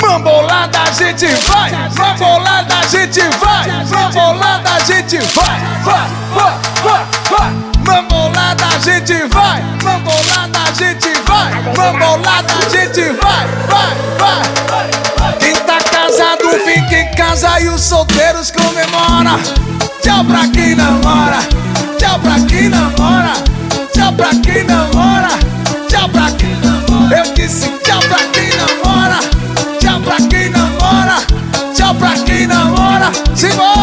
Mambolada a gente vai, mambolada a gente vai, mambolada a gente vai, vai. Mambolada a gente vai, mambolada a gente vai, mambolada a gente vai. Quem tá casado fica em casa e os solteiros comemora. Tchau pra quem namora, tchau pra quem namora, tchau pra quem namora, tchau pra quem namora. Eu disse tchau pra quem namora, tchau pra quem namora, tchau pra quem namora. Simbora!